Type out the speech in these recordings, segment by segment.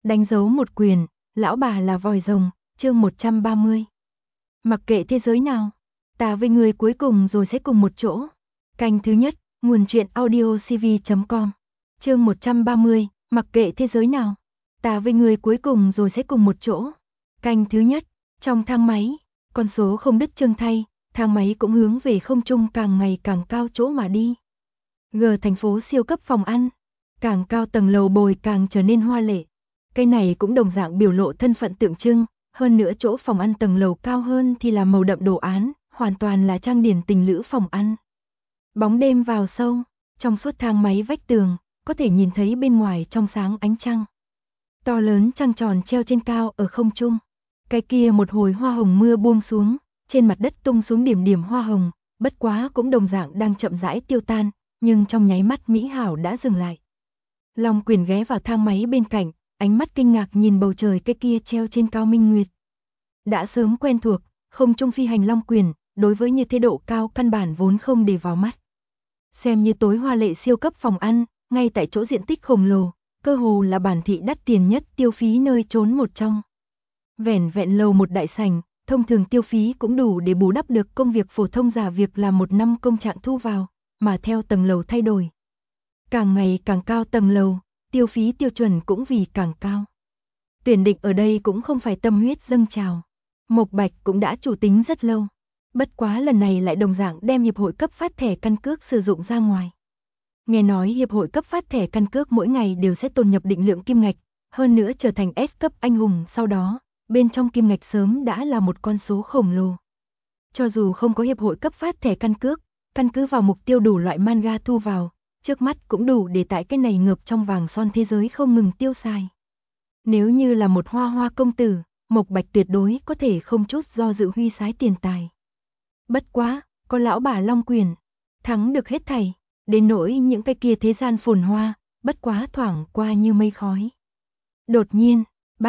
Đánh dấu một quyền, lão bà là vòi rồng, chương 130. Mặc kệ thế giới nào, ta với người cuối cùng rồi sẽ cùng một chỗ. Canh thứ nhất, nguồn truyện audiocv.com. Chương 130, mặc kệ thế giới nào, ta với người cuối cùng rồi sẽ cùng một chỗ. Canh thứ nhất, trong thang máy, con số không đứt chương thay, thang máy cũng hướng về không trung càng ngày càng cao chỗ mà đi. G thành phố siêu cấp phòng ăn, càng cao tầng lầu bồi càng trở nên hoa lệ. Cái này cũng đồng dạng biểu lộ thân phận tượng trưng, hơn nữa chỗ phòng ăn tầng lầu cao hơn thì là màu đậm đồ án, hoàn toàn là trang điển tình lữ phòng ăn. Bóng đêm vào sâu, trong suốt thang máy vách tường, có thể nhìn thấy bên ngoài trong sáng ánh trăng. To lớn trăng tròn treo trên cao ở không trung. Cái kia một hồi hoa hồng mưa buông xuống, trên mặt đất tung xuống điểm điểm hoa hồng, bất quá cũng đồng dạng đang chậm rãi tiêu tan, nhưng trong nháy mắt mỹ hảo đã dừng lại. Long Quyền ghé vào thang máy bên cạnh, ánh mắt kinh ngạc nhìn bầu trời cái kia treo trên cao minh nguyệt. Đã sớm quen thuộc, không trung phi hành Long Quyền, đối với như thế độ cao căn bản vốn không để vào mắt. Xem như tối hoa lệ siêu cấp phòng ăn, ngay tại chỗ diện tích khổng lồ, cơ hồ là bản thị đắt tiền nhất tiêu phí nơi trốn một trong. Vẻn vẹn lầu một đại sảnh, thông thường tiêu phí cũng đủ để bù đắp được công việc phổ thông giả việc làm một năm công trạng thu vào, mà theo tầng lầu thay đổi. Càng ngày càng cao tầng lầu, tiêu phí tiêu chuẩn cũng vì càng cao. Tuyển định ở đây cũng không phải tâm huyết dâng trào. Mộc Bạch cũng đã chủ tính rất lâu. Bất quá lần này lại đồng dạng đem hiệp hội cấp phát thẻ căn cước sử dụng ra ngoài. Nghe nói hiệp hội cấp phát thẻ căn cước mỗi ngày đều sẽ tồn nhập định lượng kim ngạch, hơn nữa trở thành S cấp anh hùng sau đó, bên trong kim ngạch sớm đã là một con số khổng lồ. Cho dù không có hiệp hội cấp phát thẻ căn cước, căn cứ vào mục tiêu đủ loại manga thu vào, trước mắt cũng đủ để tại cái này ngập trong vàng son thế giới không ngừng tiêu xài. Nếu như là một hoa hoa công tử, Mộc Bạch tuyệt đối có thể không chút do dự huy sái tiền tài. Bất quá, có lão bà Long Quyền, thắng được hết thảy, đến nỗi những cái kia thế gian phồn hoa, bất quá thoảng qua như mây khói. Đột nhiên,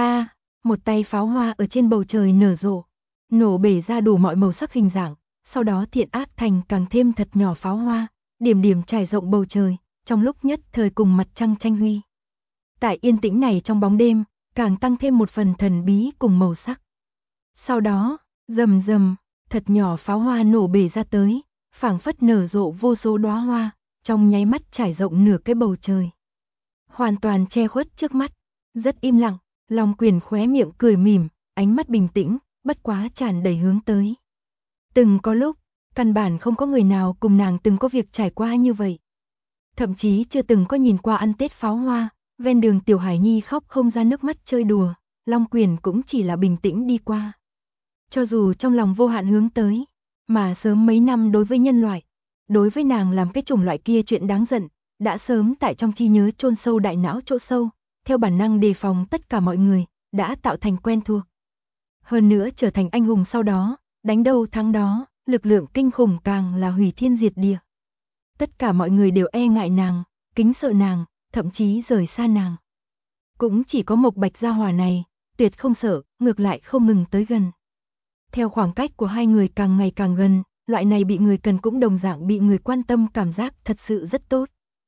một tay pháo hoa ở trên bầu trời nở rộ, nổ bể ra đủ mọi màu sắc hình dạng, sau đó thiện ác thành càng thêm thật nhỏ pháo hoa, điểm điểm trải rộng bầu trời, trong lúc nhất thời cùng mặt trăng tranh huy. Tại yên tĩnh này trong bóng đêm, càng tăng thêm một phần thần bí cùng màu sắc. Sau đó, rầm rầm, thật nhỏ pháo hoa nổ bể ra tới, phảng phất nở rộ vô số đóa hoa, trong nháy mắt trải rộng nửa cái bầu trời. Hoàn toàn che khuất trước mắt, rất im lặng, Long Quyền khóe miệng cười mỉm, ánh mắt bình tĩnh, bất quá tràn đầy hướng tới. Từng có lúc, căn bản không có người nào cùng nàng từng có việc trải qua như vậy. Thậm chí chưa từng có nhìn qua ăn Tết pháo hoa, ven đường tiểu hải nhi khóc không ra nước mắt chơi đùa, Long Quyền cũng chỉ là bình tĩnh đi qua. Cho dù trong lòng vô hạn hướng tới, mà sớm mấy năm đối với nhân loại, đối với nàng làm cái chủng loại kia chuyện đáng giận, đã sớm tại trong trí nhớ chôn sâu đại não chỗ sâu, theo bản năng đề phòng tất cả mọi người, đã tạo thành quen thuộc. Hơn nữa trở thành anh hùng sau đó, đánh đâu thắng đó, lực lượng kinh khủng càng là hủy thiên diệt địa. Tất cả mọi người đều e ngại nàng, kính sợ nàng, thậm chí rời xa nàng. Cũng chỉ có Mộc Bạch gia hỏa này, tuyệt không sợ, ngược lại không ngừng tới gần. Theo khoảng cách của hai người càng ngày càng gần, loại này bị người cần cũng đồng dạng bị người quan tâm cảm giác thật sự rất tốt.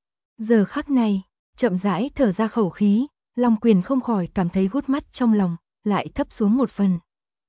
Giờ khắc này, chậm rãi thở ra khẩu khí, Long Quyền không khỏi cảm thấy gút mắt trong lòng, lại thấp xuống một phần.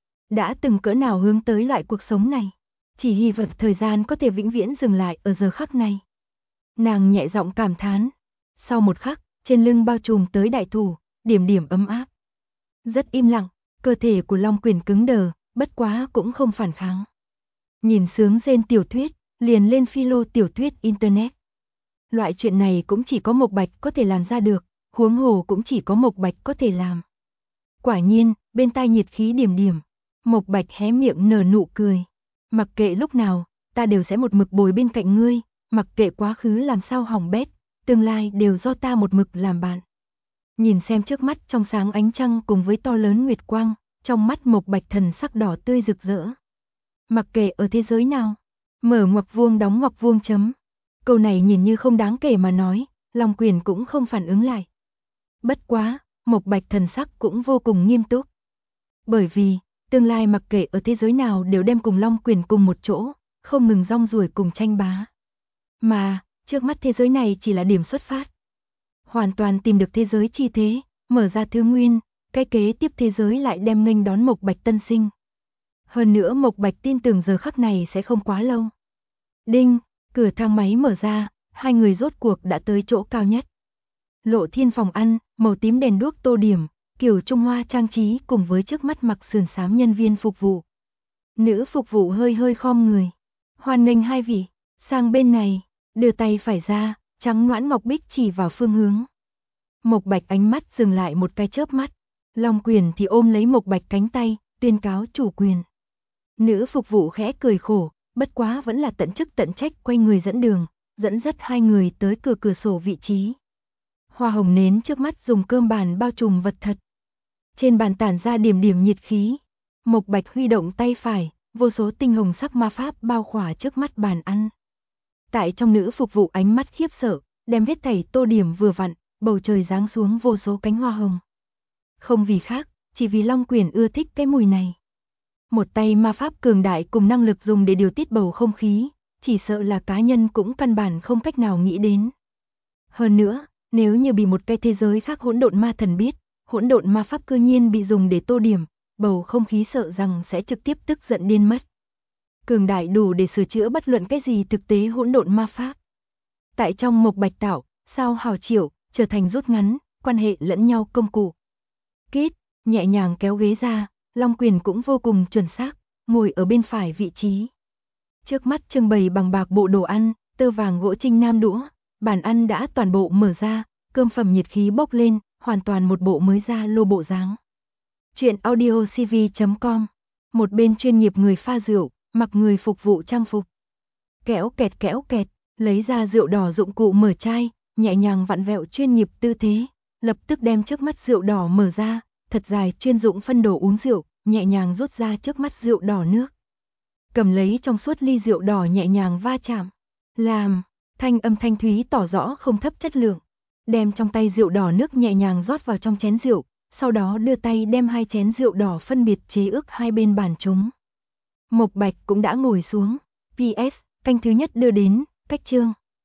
Đã từng cỡ nào hướng tới loại cuộc sống này, chỉ hy vọng thời gian có thể vĩnh viễn dừng lại ở giờ khắc này. Nàng nhẹ giọng cảm thán, sau một khắc, trên lưng bao trùm tới đại thủ, điểm điểm ấm áp. Rất im lặng, cơ thể của Long Quyền cứng đờ, bất quá cũng không phản kháng. Nhìn sướng rên tiểu thuyết, liền lên philo tiểu thuyết internet. Loại chuyện này cũng chỉ có Mộc Bạch có thể làm ra được, huống hồ cũng chỉ có Mộc Bạch có thể làm. Quả nhiên, bên tai nhiệt khí điểm điểm, Mộc Bạch hé miệng nở nụ cười. Mặc kệ lúc nào, ta đều sẽ một mực bồi bên cạnh ngươi, mặc kệ quá khứ làm sao hỏng bét, tương lai đều do ta một mực làm bạn. Nhìn xem trước mắt trong sáng ánh trăng cùng với to lớn nguyệt quang, trong mắt Mộc Bạch thần sắc đỏ tươi rực rỡ. Mặc kệ ở thế giới nào, mở ngoặc vuông đóng ngoặc vuông chấm. Câu này nhìn như không đáng kể mà nói, Long Quyền cũng không phản ứng lại. Bất quá, Mộc Bạch thần sắc cũng vô cùng nghiêm túc. Bởi vì, tương lai mặc kệ ở thế giới nào đều đem cùng Long Quyền cùng một chỗ, không ngừng rong ruổi cùng tranh bá. Mà, trước mắt thế giới này chỉ là điểm xuất phát. Hoàn toàn tìm được thế giới chi thế, mở ra thứ nguyên, cái kế tiếp thế giới lại đem nghênh đón Mộc Bạch tân sinh. Hơn nữa Mộc Bạch tin tưởng giờ khắc này sẽ không quá lâu. Đinh, cửa thang máy mở ra, hai người rốt cuộc đã tới chỗ cao nhất. Lộ Thiên phòng ăn, màu tím đèn đuốc tô điểm, kiểu Trung Hoa trang trí cùng với trước mắt mặc sườn xám nhân viên phục vụ. Nữ phục vụ hơi hơi khom người. Hoan nghênh hai vị, sang bên này, đưa tay phải ra, trắng nõn ngọc bích chỉ vào phương hướng. Mộc Bạch ánh mắt dừng lại một cái chớp mắt, Long Quyền thì ôm lấy Mộc Bạch cánh tay, tuyên cáo chủ quyền. Nữ phục vụ khẽ cười khổ, bất quá vẫn là tận chức tận trách quay người dẫn đường, dẫn dắt hai người tới cửa sổ vị trí. Hoa hồng nến trước mắt dùng cơm bàn bao trùm vật thật. Trên bàn tản ra điểm điểm nhiệt khí. Mộc Bạch huy động tay phải, vô số tinh hồng sắc ma pháp bao khỏa trước mắt bàn ăn. Tại trong nữ phục vụ ánh mắt khiếp sợ, đem hết thảy tô điểm vừa vặn, bầu trời giáng xuống vô số cánh hoa hồng. Không vì khác, chỉ vì Long Quyền ưa thích cái mùi này. Một tay ma pháp cường đại cùng năng lực dùng để điều tiết bầu không khí, chỉ sợ là cá nhân cũng căn bản không cách nào nghĩ đến. Hơn nữa, nếu như bị một cái thế giới khác hỗn độn ma thần biết, hỗn độn ma pháp cư nhiên bị dùng để tô điểm, bầu không khí sợ rằng sẽ trực tiếp tức giận điên mất. Cường đại đủ để sửa chữa bất luận cái gì thực tế hỗn độn ma pháp. Tại trong Mộc Bạch tạo, sao hào triệu, trở thành rút ngắn, quan hệ lẫn nhau công cụ. Kết, nhẹ nhàng kéo ghế ra, Long Quyền cũng vô cùng chuẩn xác, ngồi ở bên phải vị trí. Trước mắt trưng bày bằng bạc bộ đồ ăn, tơ vàng gỗ trinh nam đũa, bàn ăn đã toàn bộ mở ra, cơm phẩm nhiệt khí bốc lên, hoàn toàn một bộ mới ra lô bộ dáng. Chuyện audiocv.com, một bên chuyên nghiệp người pha rượu, mặc người phục vụ trang phục. Kéo kẹt, lấy ra rượu đỏ dụng cụ mở chai, nhẹ nhàng vặn vẹo chuyên nghiệp tư thế, lập tức đem trước mắt rượu đỏ mở ra, thật dài chuyên dụng phân đồ uống rượu, nhẹ nhàng rút ra trước mắt rượu đỏ nước. Cầm lấy trong suốt ly rượu đỏ nhẹ nhàng va chạm, làm, thanh âm thanh thúy tỏ rõ không thấp chất lượng. Đem trong tay rượu đỏ nước nhẹ nhàng rót vào trong chén rượu, sau đó đưa tay đem hai chén rượu đỏ phân biệt chế ước hai bên bàn chúng. Mộc Bạch cũng đã ngồi xuống. PS, canh thứ nhất đưa đến, cách chương.